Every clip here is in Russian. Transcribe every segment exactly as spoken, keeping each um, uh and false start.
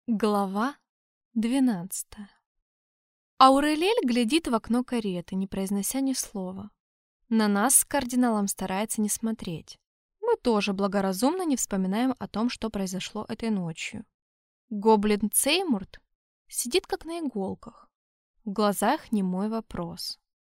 Глава двенадцатая. Аурелиэль глядит в окно кареты, не произнося ни слова. На нас с кардиналом старается не смотреть. Мы тоже благоразумно не вспоминаем о том, что произошло этой ночью. Гоблин Цеймурт сидит как на иголках. В глазах немой вопрос.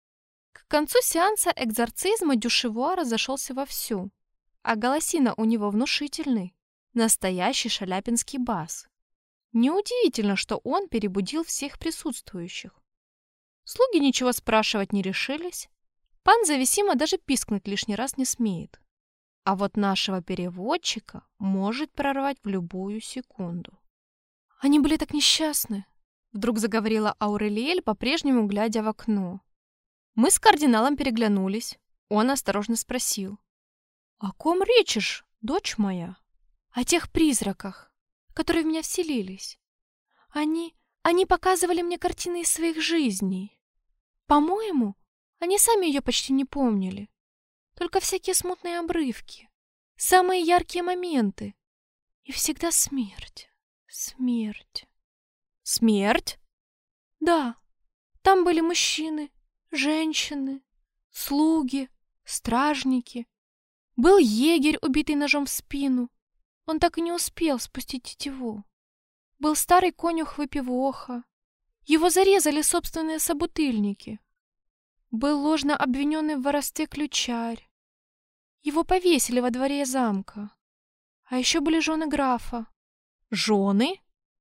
К концу сеанса экзорцизма Дюшевуа разошелся вовсю, а голосина у него внушительный, настоящий шаляпинский бас. Неудивительно, что он перебудил всех присутствующих. Слуги ничего спрашивать не решились. Пан Зависима даже пискнуть лишний раз не смеет. А вот нашего переводчика может прорвать в любую секунду. «Они были так несчастны», — вдруг заговорила Аурелиэль, по-прежнему глядя в окно. Мы с кардиналом переглянулись. Он осторожно спросил. «О ком речь ж, дочь моя?» «О тех призраках, которые в меня вселились. Они... они показывали мне картины из своих жизней. По-моему, они сами ее почти не помнили. Только всякие смутные обрывки, самые яркие моменты. И всегда смерть, смерть». «Смерть?» «Да, там были мужчины, женщины, слуги, стражники. Был егерь, убитый ножом в спину. Он так и не успел спустить тетиву. Был старый конюх-выпивоха. Его зарезали собственные собутыльники. Был ложно обвиненный в воровстве ключарь. Его повесили во дворе замка. А еще были жены графа». «Жены?»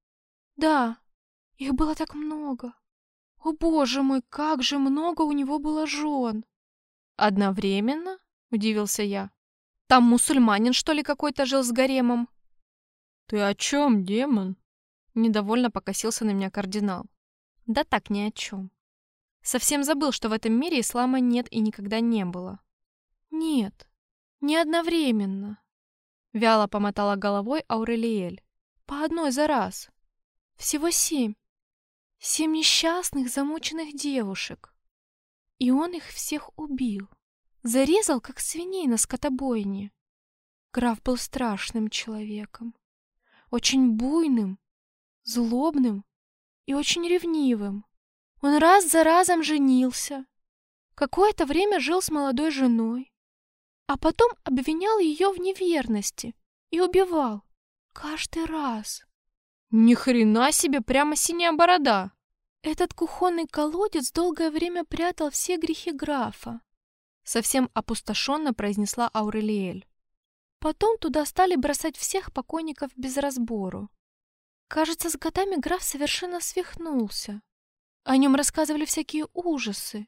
«Да, их было так много. О, боже мой, как же много у него было жен!» «Одновременно?» — удивился я. «Там мусульманин, что ли, какой-то жил с гаремом?» «Ты о чем, демон?» Недовольно покосился на меня кардинал. «Да так, ни о чем. Совсем забыл, что в этом мире ислама нет и никогда не было». «Нет, не одновременно», — вяло помотала головой Аурелиэль. «По одной за раз. Всего семь. Семь несчастных, замученных девушек. И он их всех убил. Зарезал, как свиней на скотобойне. Граф был страшным человеком. Очень буйным, злобным и очень ревнивым. Он раз за разом женился. Какое-то время жил с молодой женой. А потом обвинял ее в неверности и убивал. Каждый раз». «Ни хрена себе, прямо синяя борода!» «Этот кухонный колодец долгое время прятал все грехи графа», совсем опустошенно произнесла Аурелиэль. «Потом туда стали бросать всех покойников без разбору. Кажется, с годами граф совершенно свихнулся. О нем рассказывали всякие ужасы.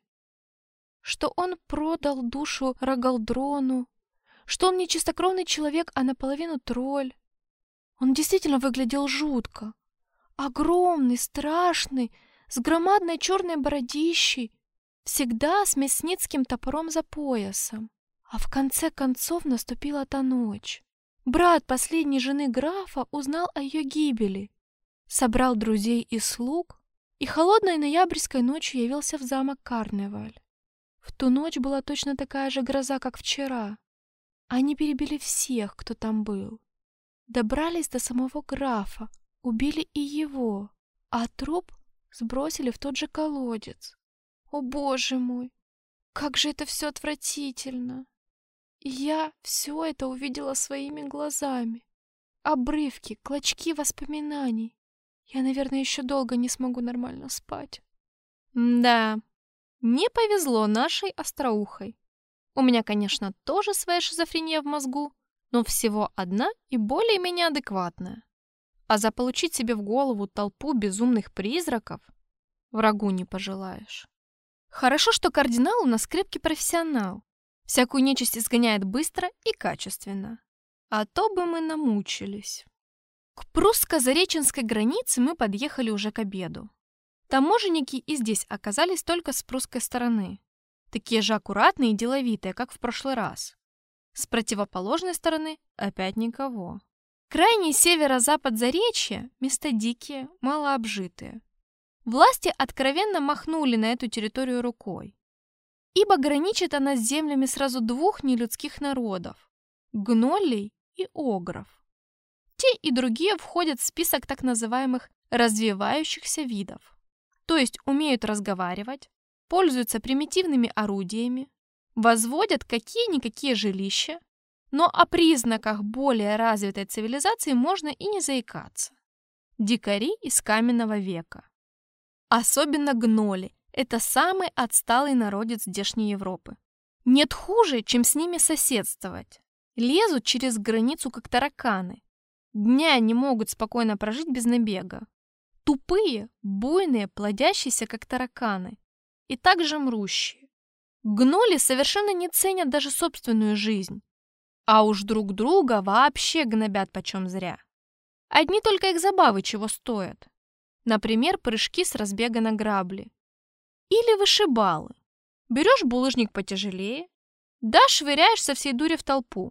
Что он продал душу Рогалдрону, что он не чистокровный человек, а наполовину тролль. Он действительно выглядел жутко. Огромный, страшный, с громадной черной бородищей, всегда с мясницким топором за поясом. А в конце концов наступила та ночь. Брат последней жены графа узнал о ее гибели, собрал друзей и слуг, и холодной ноябрьской ночью явился в замок Карневаль. В ту ночь была точно такая же гроза, как вчера. Они перебили всех, кто там был. Добрались до самого графа, убили и его, а труп сбросили в тот же колодец. О, боже мой, как же это все отвратительно! И я все это увидела своими глазами. Обрывки, клочки воспоминаний. Я, наверное, еще долго не смогу нормально спать». «Да, не повезло нашей остроухой. У меня, конечно, тоже своя шизофрения в мозгу, но всего одна и более-менее адекватная. А заполучить себе в голову толпу безумных призраков врагу не пожелаешь. Хорошо, что кардинал у нас крепкий профессионал. Всякую нечисть изгоняет быстро и качественно. А то бы мы намучились». К прусско-зареченской границе мы подъехали уже к обеду. Таможенники и здесь оказались только с прусской стороны. Такие же аккуратные и деловитые, как в прошлый раз. С противоположной стороны опять никого. Крайний северо-запад Заречья – места дикие, малообжитые. Власти откровенно махнули на эту территорию рукой. Ибо граничит она с землями сразу двух нелюдских народов – гноллей и огров. Те и другие входят в список так называемых развивающихся видов, то есть умеют разговаривать, пользуются примитивными орудиями, возводят какие-никакие жилища, но о признаках более развитой цивилизации можно и не заикаться. Дикари из каменного века. Особенно гноли – это самый отсталый народец здешней Европы. Нет хуже, чем с ними соседствовать. Лезут через границу, как тараканы. Дня не могут спокойно прожить без набега. Тупые, буйные, плодящиеся, как тараканы. И также мрущие. Гноли совершенно не ценят даже собственную жизнь. А уж друг друга вообще гнобят почем зря. Одни только их забавы чего стоят. Например, прыжки с разбега на грабли. Или вышибалы. Берешь булыжник потяжелее, да швыряешь со всей дури в толпу.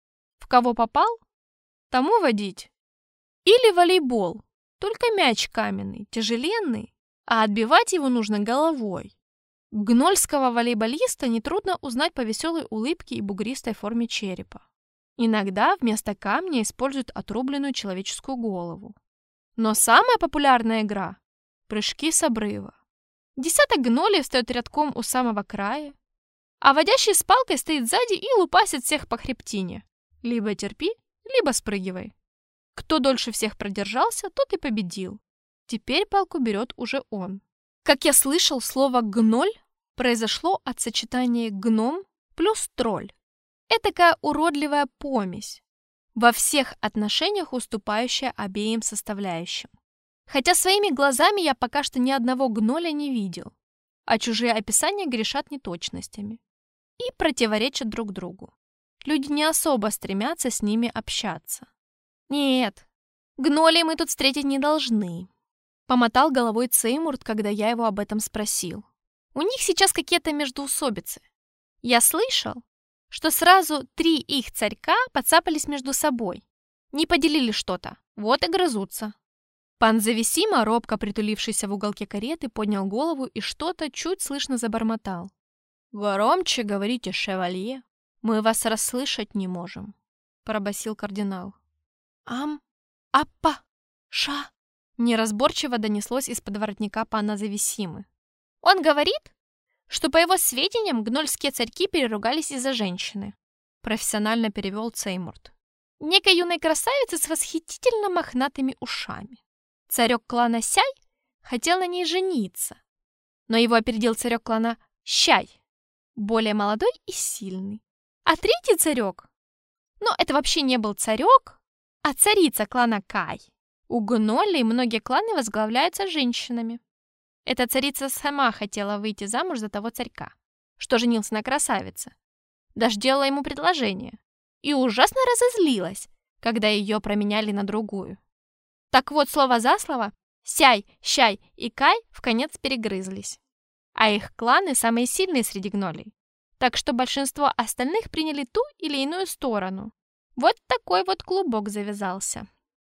В кого попал, тому водить. Или волейбол, только мяч каменный, тяжеленный, а отбивать его нужно головой. Гнольского волейболиста нетрудно узнать по веселой улыбке и бугристой форме черепа. Иногда вместо камня используют отрубленную человеческую голову. Но самая популярная игра – прыжки с обрыва. Десяток гнолей встает рядком у самого края, а водящий с палкой стоит сзади и лупасит всех по хребтине. Либо терпи, либо спрыгивай. Кто дольше всех продержался, тот и победил. Теперь палку берет уже он. Как я слышал, слово «гноль» произошло от сочетания «гном» плюс «тролль». Этакая уродливая помесь, во всех отношениях уступающая обеим составляющим. Хотя своими глазами я пока что ни одного гноля не видел, а чужие описания грешат неточностями и противоречат друг другу. Люди не особо стремятся с ними общаться. «Нет, гнолей мы тут встретить не должны», — помотал головой Цеймурт, когда я его об этом спросил. «У них сейчас какие-то междоусобицы. Я слышал, что сразу три их царька подцапались между собой. Не поделили что-то, вот и грызутся». Пан Зависима, робко притулившийся в уголке кареты, поднял голову и что-то чуть слышно забормотал. «Громче говорите, шевалье, мы вас расслышать не можем», — пробасил кардинал. «Ам, аппа, ша», — неразборчиво донеслось из-под воротника пана Зависимы. «Он говорит, что, по его сведениям, гнольские царьки переругались из-за женщины», — профессионально перевел Цеймурт. «Некой юной красавицы с восхитительно мохнатыми ушами. Царек клана Сяй хотел на ней жениться, но его опередил царек клана Щай, более молодой и сильный. А третий царек, ну это вообще не был царек, а царица клана Кай. У гнолей многие кланы возглавляются женщинами. Эта царица сама хотела выйти замуж за того царька, что женился на красавице. Даже делала ему предложение. И ужасно разозлилась, когда ее променяли на другую. Так вот, слово за слово, Сяй, Щай и Кай вконец перегрызлись. А их кланы самые сильные среди гнолей. Так что большинство остальных приняли ту или иную сторону. Вот такой вот клубок завязался.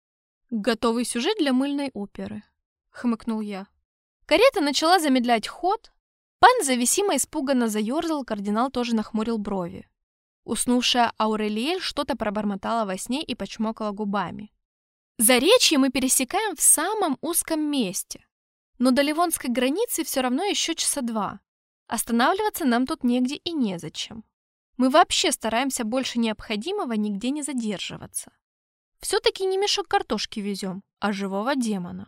«Готовый сюжет для мыльной оперы», — хмыкнул я. Карета начала замедлять ход. Пан Зависимо испуганно заерзал, кардинал тоже нахмурил брови. Уснувшая Аурелиэль что-то пробормотала во сне и почмокала губами. Заречье мы пересекаем в самом узком месте, но до ливонской границы все равно еще часа два. Останавливаться нам тут негде и незачем. Мы вообще стараемся больше необходимого нигде не задерживаться. Все-таки не мешок картошки везем, а живого демона.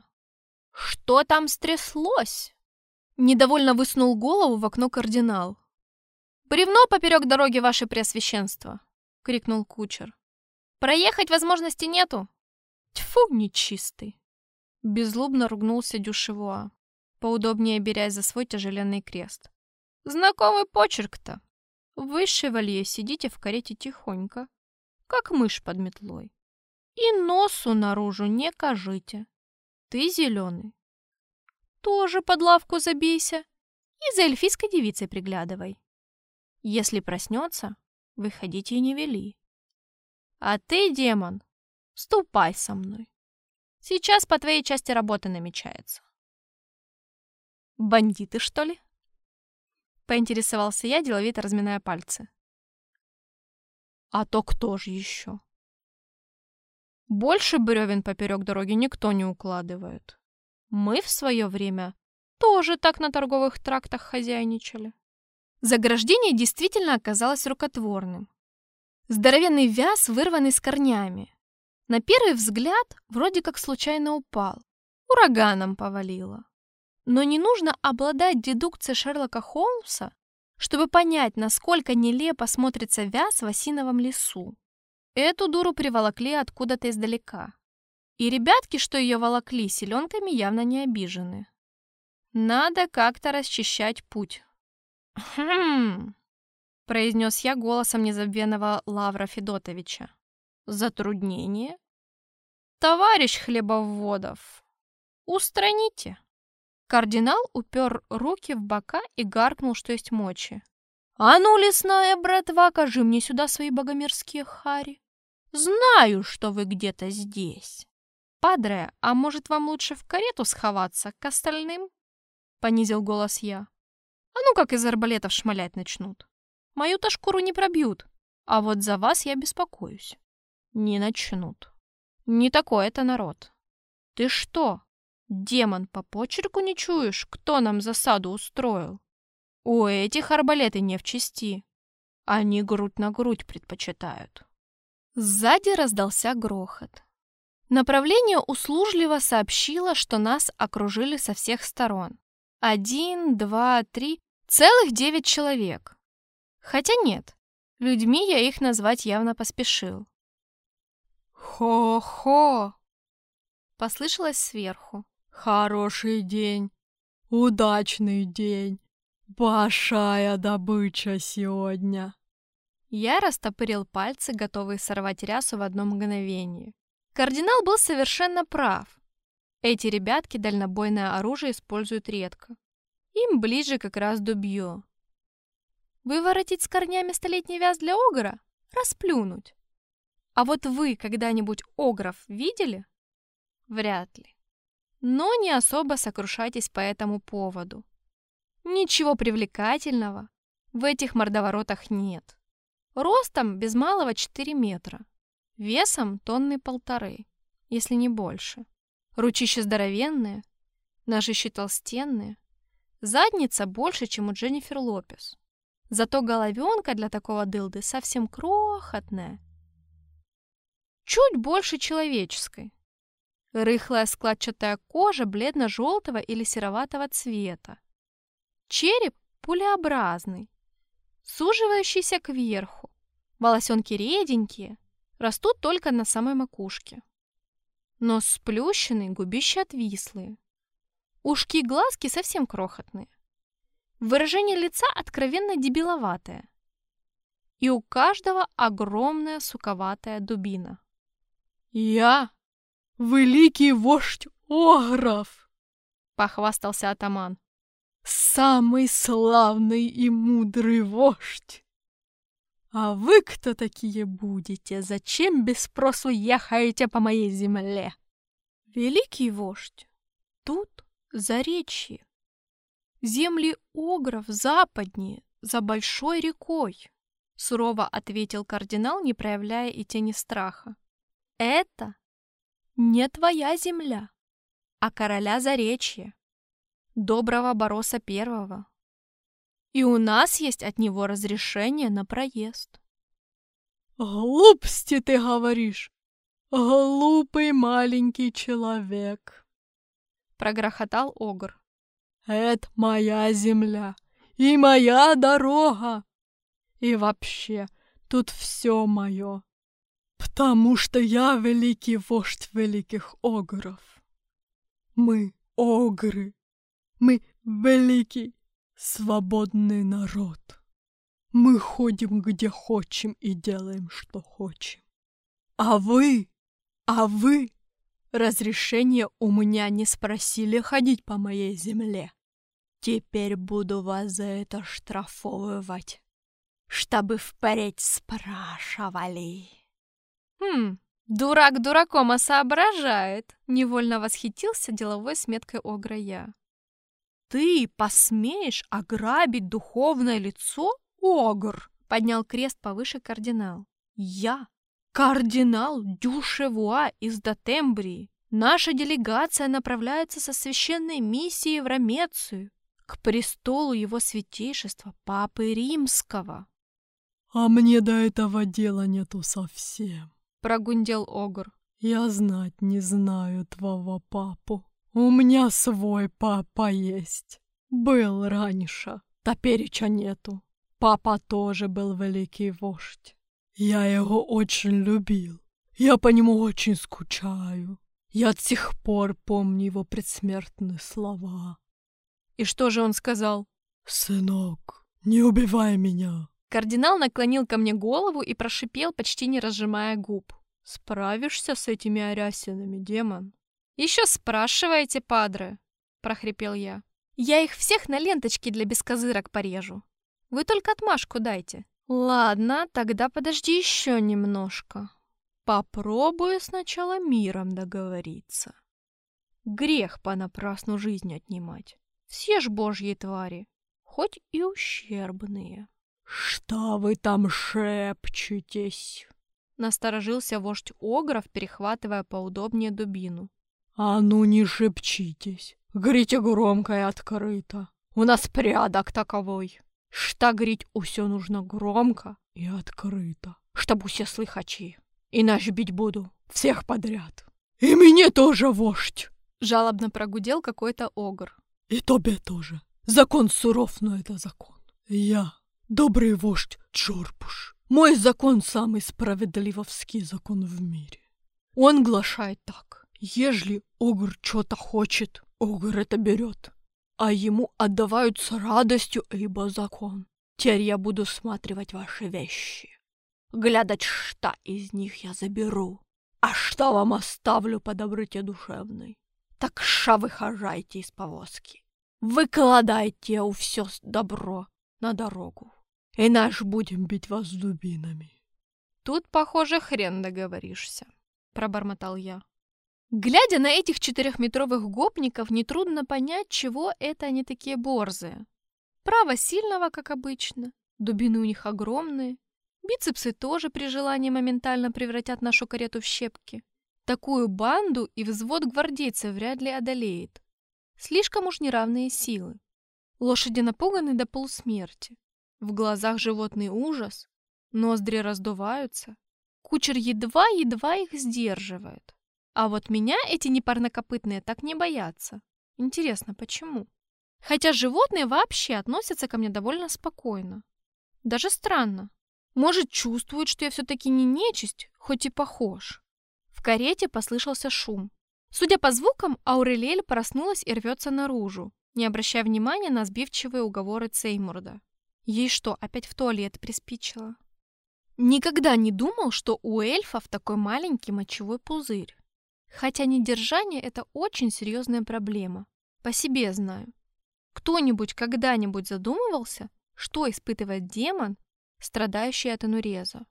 «Что там стряслось?» Недовольно высунул голову в окно кардинал. «Бревно поперек дороги, ваше преосвященство!» — крикнул кучер. «Проехать возможности нету!» «Тьфу, нечистый!» Беззлобно ругнулся Дюшевуа, поудобнее берясь за свой тяжеленный крест. «Знакомый почерк-то! Вы, шевалье, сидите в карете тихонько, как мышь под метлой. И носу наружу не кажите. Ты зеленый. Тоже под лавку забейся и за эльфийской девицей приглядывай. Если проснется, выходите и не вели. А ты, демон, ступай со мной. Сейчас по твоей части работы намечается». «Бандиты, что ли?» Поинтересовался я, деловито разминая пальцы. «А то кто же еще?» Больше бревен поперек дороги никто не укладывает. Мы в свое время тоже так на торговых трактах хозяйничали. Заграждение действительно оказалось рукотворным. Здоровенный вяз, вырванный с корнями. На первый взгляд вроде как случайно упал. Ураганом повалило. Но не нужно обладать дедукцией Шерлока Холмса, чтобы понять, насколько нелепо смотрится вяз в осиновом лесу. Эту дуру приволокли откуда-то издалека. И ребятки, что ее волокли, селенками явно не обижены. Надо как-то расчищать путь. «Хм», — произнес я голосом незабвенного Лавра Федотовича. «Затруднение? Товарищ Хлебоводов, устраните». Кардинал упер руки в бока и гаркнул, что есть мочи. «А ну, лесная братва, кажи мне сюда свои богомерзкие хари. Знаю, что вы где-то здесь. Падре, а может, вам лучше в карету сховаться к остальным?» Понизил голос я. «А ну, как из арбалетов шмалять начнут. Мою-то шкуру не пробьют, а вот за вас я беспокоюсь. Не начнут. Не такой это народ. Ты что, демон, по почерку не чуешь, кто нам засаду устроил? У этих арбалеты не в чести. Они грудь на грудь предпочитают». Сзади раздался грохот. Направление услужливо сообщило, что нас окружили со всех сторон. Один, два, три, целых девять человек. Хотя нет, людьми я их назвать явно поспешил. «Хо-хо!» — послышалось сверху. «Хороший день, удачный день, большая добыча сегодня». Я растопырил пальцы, готовый сорвать рясу в одно мгновение. Кардинал был совершенно прав. Эти ребятки дальнобойное оружие используют редко. Им ближе как раз дубье. Выворотить с корнями столетний вяз для огра? Расплюнуть. А вот вы когда-нибудь огров видели? Вряд ли. Но не особо сокрушайтесь по этому поводу. Ничего привлекательного в этих мордоворотах нет. Ростом без малого четыре метра. Весом тонны полторы, если не больше. Ручища здоровенные, ножищи толстенные. Задница больше, чем у Дженнифер Лопес. Зато головенка для такого дылды совсем крохотная. Чуть больше человеческой. Рыхлая складчатая кожа бледно-желтого или сероватого цвета. Череп пулеобразный, суживающийся кверху. Волосенки реденькие, растут только на самой макушке. Нос сплющенный, губища отвислые. Ушки и глазки совсем крохотные. Выражение лица откровенно дебиловатое. И у каждого огромная суковатая дубина. «Я великий вождь огров!» — похвастался атаман. «Самый славный и мудрый вождь! А вы кто такие будете? Зачем без спросу ехаете по моей земле?» «Великий вождь, тут заречье. Земли огров западнее, за большой рекой», — сурово ответил кардинал, не проявляя и тени страха. «Это не твоя земля, а короля Заречья, доброго Бороса Первого. И у нас есть от него разрешение на проезд». «Глупости ты говоришь, глупый маленький человек», — прогрохотал огр. «Это моя земля и моя дорога. И вообще, тут все мое, потому что я великий вождь великих огров. Мы огры, мы великий свободный народ. Мы ходим где хотим и делаем, что хотим. А вы, а вы разрешения у меня не спросили ходить по моей земле. Теперь буду вас за это штрафовывать, чтобы впредь спрашивали». «Хм, дурак дураком, а соображает», — невольно восхитился деловой сметкой огра я. «Ты посмеешь ограбить духовное лицо, огр?» — поднял крест повыше кардинал. «Я, Кардинал Дюшевуа из Дотембрии. Наша делегация направляется со священной миссией в Ромецию, к престолу его святейшества Папы Римского. А мне до этого дела нету совсем, Прогундел Огр. Я знать не знаю твоего папу. У меня свой папа есть. Был раньше, тепереча нету. Папа тоже был великий вождь. Я его очень любил. Я по нему очень скучаю. Я до сих пор помню его предсмертные слова. И что же он сказал? «Сынок, не убивай меня!» Кардинал наклонил ко мне голову и прошипел, почти не разжимая губ. «Справишься с этими арясинами, демон?» «Еще спрашиваете, падре?» — прохрипел я. «Я их всех на ленточке для бескозырок порежу. Вы только отмашку дайте». «Ладно, тогда подожди еще немножко. Попробую сначала миром договориться. Грех понапрасну жизнь отнимать. Все ж божьи твари, хоть и ущербные». «Что вы там шепчетесь?» Насторожился вождь Огров, перехватывая поудобнее дубину. «А ну не шепчитесь. Говорите громко и открыто. У нас порядок таковой. Что говорить усё нужно громко и открыто, чтобы все слыхачи. Иначе бить буду всех подряд. И мне тоже, вождь!» Жалобно прогудел какой-то Огр. «И тебе тоже. Закон суров, но это закон. Я добрый вождь Джорбуш. Мой закон самый справедливовский закон в мире. Он глашает так. Ежели Огр что-то хочет, Огр это берет. А ему отдавают с радостью, ибо закон. Теперь я буду сматривать ваши вещи. Глядать, что из них я заберу, а что вам оставлю по доброте душевной. Так ша выхожайте из повозки. Выкладайте у все добро на дорогу. Иначе будем бить вас дубинами». «Тут, похоже, хрен договоришься», — пробормотал я. Глядя на этих четырехметровых гопников, нетрудно понять, чего это они такие борзые. Право сильного, как обычно, дубины у них огромные, бицепсы тоже при желании моментально превратят нашу карету в щепки. Такую банду и взвод гвардейцев вряд ли одолеет. Слишком уж неравные силы. Лошади напуганы до полусмерти. В глазах животный ужас, ноздри раздуваются. Кучер едва-едва их сдерживает. А вот меня эти непарнокопытные так не боятся. Интересно, почему? Хотя животные вообще относятся ко мне довольно спокойно. Даже странно. Может, чувствуют, что я все-таки не нечисть, хоть и похож. В карете послышался шум. Судя по звукам, Аурелиэль проснулась и рвется наружу, не обращая внимания на сбивчивые уговоры Цеймурда. Ей что, опять в туалет приспичило? Никогда не думал, что у эльфов такой маленький мочевой пузырь. Хотя недержание — это очень серьезная проблема. По себе знаю. Кто-нибудь когда-нибудь задумывался, что испытывает демон, страдающий от энуреза?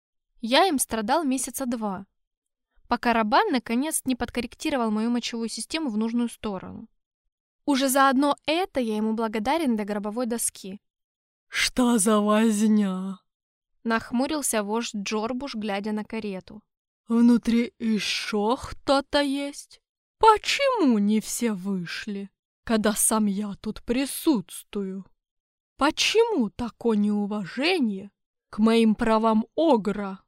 Я им страдал месяца два, пока Рабан наконец не подкорректировал мою мочевую систему в нужную сторону. Уже заодно это я ему благодарен до гробовой доски. «Что за возня?» Нахмурился вождь Джорбуш, глядя на карету. «Внутри еще кто-то есть? Почему не все вышли, когда сам я тут присутствую? Почему такое неуважение к моим правам Огра?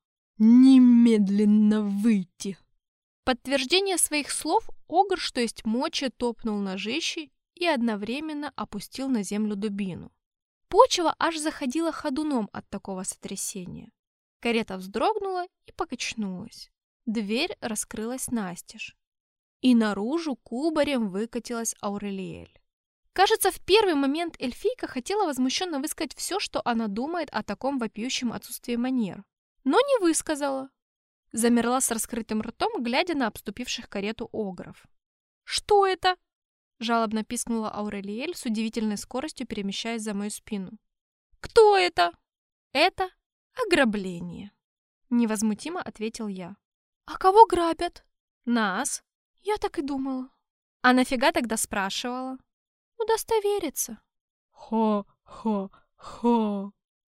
Немедленно выйти!» В подтверждение своих слов Огр, что есть мочи, топнул ножищей и одновременно опустил на землю дубину. Почва аж заходила ходуном от такого сотрясения. Карета вздрогнула и покачнулась. Дверь раскрылась настежь. И наружу кубарем выкатилась Аурелиэль. Кажется, в первый момент эльфийка хотела возмущенно высказать все, что она думает о таком вопиющем отсутствии манер. Но не высказала. Замерла с раскрытым ртом, глядя на обступивших карету огров. «Что это?» — жалобно пискнула Аурелиэль, с удивительной скоростью перемещаясь за мою спину. «Кто это?» «Это ограбление», — невозмутимо ответил я. «А кого грабят?» «Нас». «Я так и думала». «А нафига тогда спрашивала?» «Удостовериться». «Хо-хо-хо»,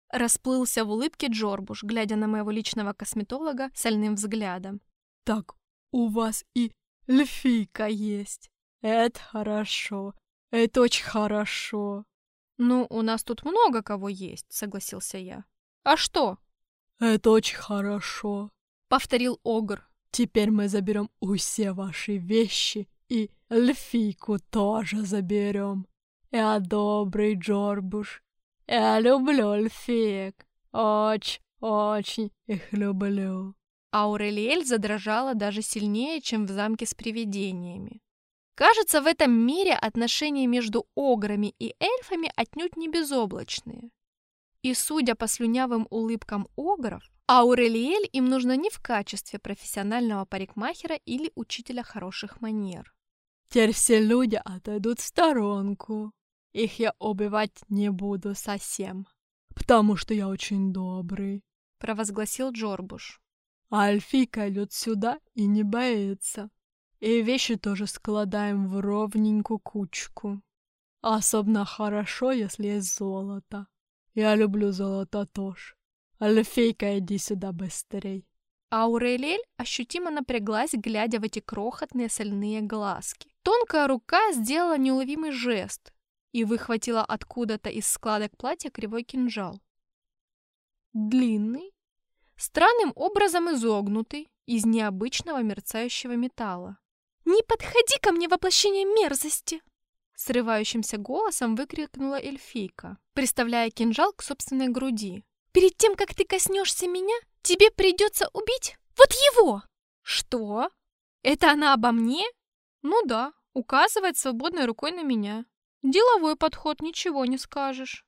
Расплылся в улыбке Джорбуш, глядя на моего личного косметолога сальным взглядом. Так у вас и эльфийка есть. Это хорошо. Это очень хорошо. Ну, у нас тут много кого есть, согласился я. А что? Это очень хорошо, повторил Огр. Теперь мы заберем все ваши вещи и эльфийку тоже заберем. Я добрый Джорбуш. Я люблю эльфиек. Очень, очень их люблю. Аурелиэль задрожала даже сильнее, чем в замке с привидениями. Кажется, в этом мире отношения между ограми и эльфами отнюдь не безоблачные. И, судя по слюнявым улыбкам огров, Аурелиэль им нужна не в качестве профессионального парикмахера или учителя хороших манер. Теперь все люди отойдут в сторонку. Их я убивать не буду совсем, потому что я очень добрый, провозгласил Джорбуш. А эльфийка идет сюда и не боится. И вещи тоже складаем в ровненькую кучку. Особенно хорошо, если есть золото. Я люблю золото тоже. Эльфийка, иди сюда быстрей. Аурелиэль ощутимо напряглась, глядя в эти крохотные сольные глазки. Тонкая рука сделала неуловимый жест и выхватила откуда-то из складок платья кривой кинжал. Длинный, странным образом изогнутый, из необычного мерцающего металла. «Не подходи ко мне, воплощение мерзости!» Срывающимся голосом выкрикнула эльфийка, приставляя кинжал к собственной груди. «Перед тем, как ты коснешься меня, тебе придется убить вот его!» «Что? Это она обо мне?» «Ну да, указывает свободной рукой на меня. Деловой подход, ничего не скажешь».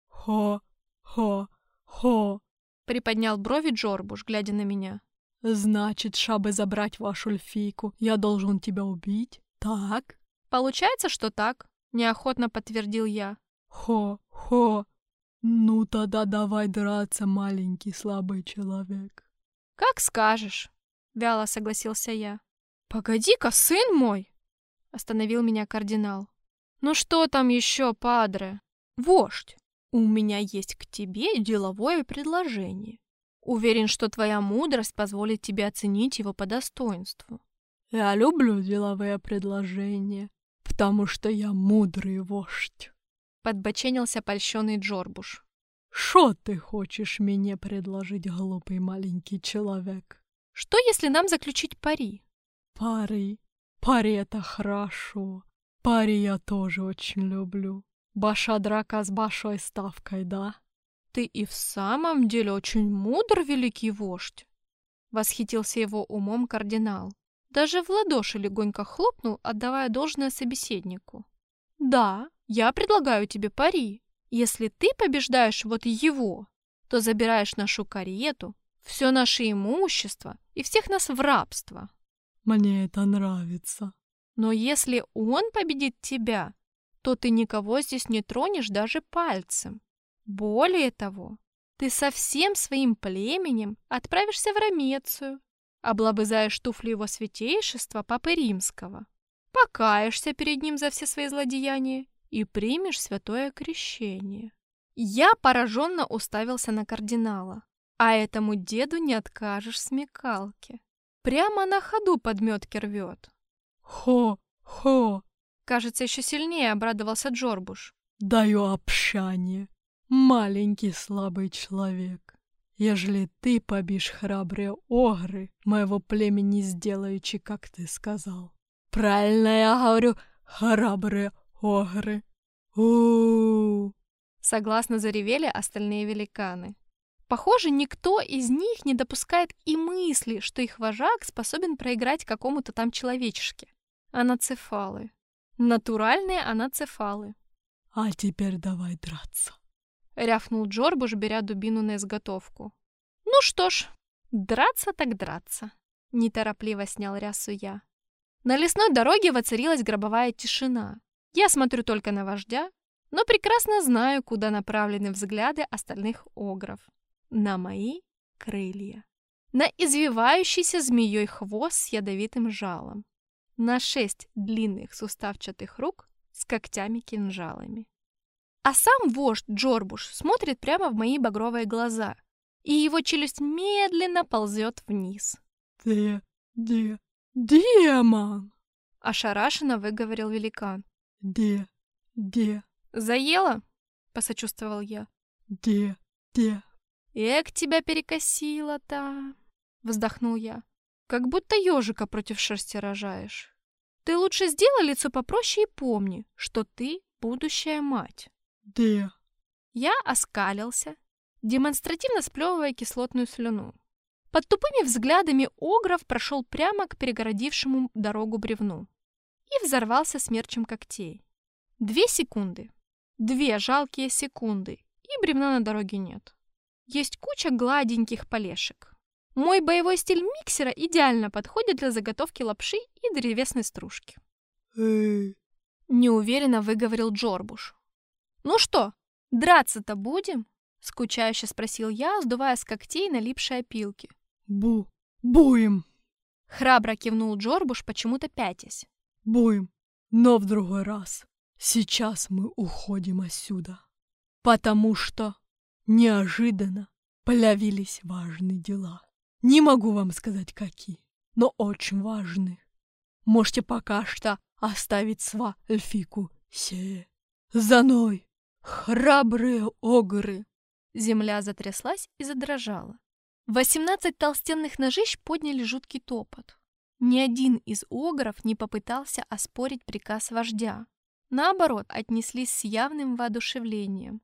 «Хо-хо-хо!» приподнял брови Джорбуш, глядя на меня. «Значит, чтобы забрать вашу эльфийку, я должен тебя убить, так?» «Получается, что так», — неохотно подтвердил я. «Хо-хо! Ну тогда давай драться, маленький слабый человек». «Как скажешь», — вяло согласился я. «Погоди-ка, сын мой!» — остановил меня кардинал. «Ну что там еще, падре? Вождь, у меня есть к тебе деловое предложение. Уверен, что твоя мудрость позволит тебе оценить его по достоинству». «Я люблю деловые предложения, потому что я мудрый вождь», — подбоченился польщенный Джорбуш. «Шо ты хочешь мне предложить, глупый маленький человек?» «Что, если нам заключить пари?» «Пари? Пари — это хорошо. Пари я тоже очень люблю. Большая драка с большой ставкой, да?» «Ты и в самом деле очень мудр, великий вождь!» Восхитился его умом кардинал. Даже в ладоши легонько хлопнул, отдавая должное собеседнику. «Да, я предлагаю тебе пари. Если ты побеждаешь вот его, то забираешь нашу карету, все наше имущество и всех нас в рабство». «Мне это нравится». «Но если он победит тебя, то ты никого здесь не тронешь даже пальцем. Более того, ты со всем своим племенем отправишься в Ромецию, облобызаешь туфли его святейшества Папы Римского, покаешься перед ним за все свои злодеяния и примешь святое крещение». Я пораженно уставился на кардинала. А этому деду не откажешь в смекалке. Прямо на ходу подметки рвет. «Хо-хо!» Кажется, еще сильнее обрадовался Джорбуш. «Даю общание, маленький слабый человек. Ежели ты побишь храбрые огры, моего племени сделаючи, как ты сказал. Правильно я говорю, храбрые огры. У-у-у!» Согласно заревели остальные великаны. Похоже, никто из них не допускает и мысли, что их вожак способен проиграть какому-то там человечешке. Аноцефалы. Натуральные аноцефалы. «А теперь давай драться», — рявкнул Джорбуш, беря дубину на изготовку. «Ну что ж, драться так драться», — неторопливо снял рясу я. На лесной дороге воцарилась гробовая тишина. Я смотрю только на вождя, но прекрасно знаю, куда направлены взгляды остальных огров. На мои крылья. На извивающийся змеей хвост с ядовитым жалом. На шесть длинных суставчатых рук с когтями-кинжалами. А сам вождь Джорбуш смотрит прямо в мои багровые глаза, и его челюсть медленно ползет вниз. Де, де, демон! Ошарашенно выговорил великан. Де, де, Заело? Посочувствовал я. де, де. Эк, тебя перекосило-то, вздохнул я. Как будто ежика против шерсти рожаешь. Ты лучше сделай лицо попроще и помни, что ты будущая мать. Де. Я оскалился, демонстративно сплевывая кислотную слюну. Под тупыми взглядами огров прошел прямо к перегородившему дорогу бревну и взорвался смерчем когтей. Две секунды. Две жалкие секунды, и бревна на дороге нет. Есть куча гладеньких полешек. Мой боевой стиль миксера идеально подходит для заготовки лапши и древесной стружки. Эй. Неуверенно выговорил Джорбуш. «Ну что, драться-то будем?» Скучающе спросил я, сдувая с когтей налипшие опилки. Бу, буем, Храбро кивнул Джорбуш, почему-то пятясь. буем, но в другой раз. Сейчас мы уходим отсюда, потому что неожиданно появились важные дела. Не могу вам сказать, какие, но очень важные. Можете пока что оставить сва эльфику се. За мной, храбрые огры. Земля затряслась и задрожала. Восемнадцать толстенных ножищ подняли жуткий топот. Ни один из огров не попытался оспорить приказ вождя. Наоборот, отнеслись с явным воодушевлением.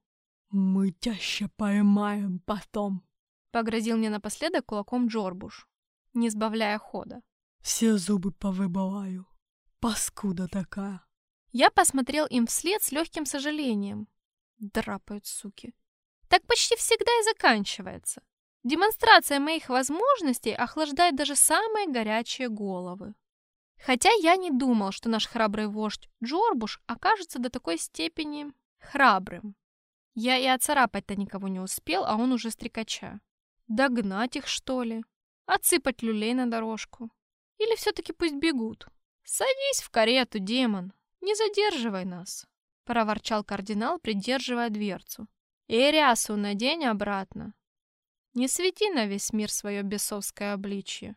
Мы тяще поймаем потом. Погрозил мне напоследок кулаком Джорбуш, не сбавляя хода. Все зубы повыбиваю. Паскуда такая. Я посмотрел им вслед с легким сожалением. Драпают, суки. Так почти всегда и заканчивается. Демонстрация моих возможностей охлаждает даже самые горячие головы. Хотя я не думал, что наш храбрый вождь Джорбуш окажется до такой степени храбрым. Я и оцарапать-то никого не успел, а он уже стрекача. Догнать их, что ли? Отсыпать люлей на дорожку? Или все-таки пусть бегут? Садись в карету, демон, не задерживай нас, проворчал кардинал, придерживая дверцу. И рясу надень обратно. Не свети на весь мир свое бесовское обличье.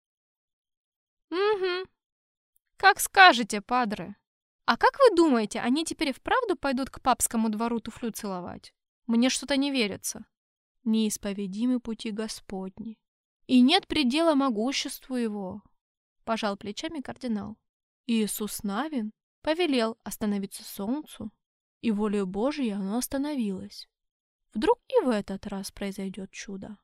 Угу. Как скажете, падре. А как вы думаете, они теперь и вправду пойдут к папскому двору туфлю целовать? Мне что-то не верится. Неисповедимы пути Господни, и нет предела могуществу его, пожал плечами кардинал. Иисус Навин повелел остановиться солнцу, и волею Божией оно остановилось. Вдруг и в этот раз произойдет чудо.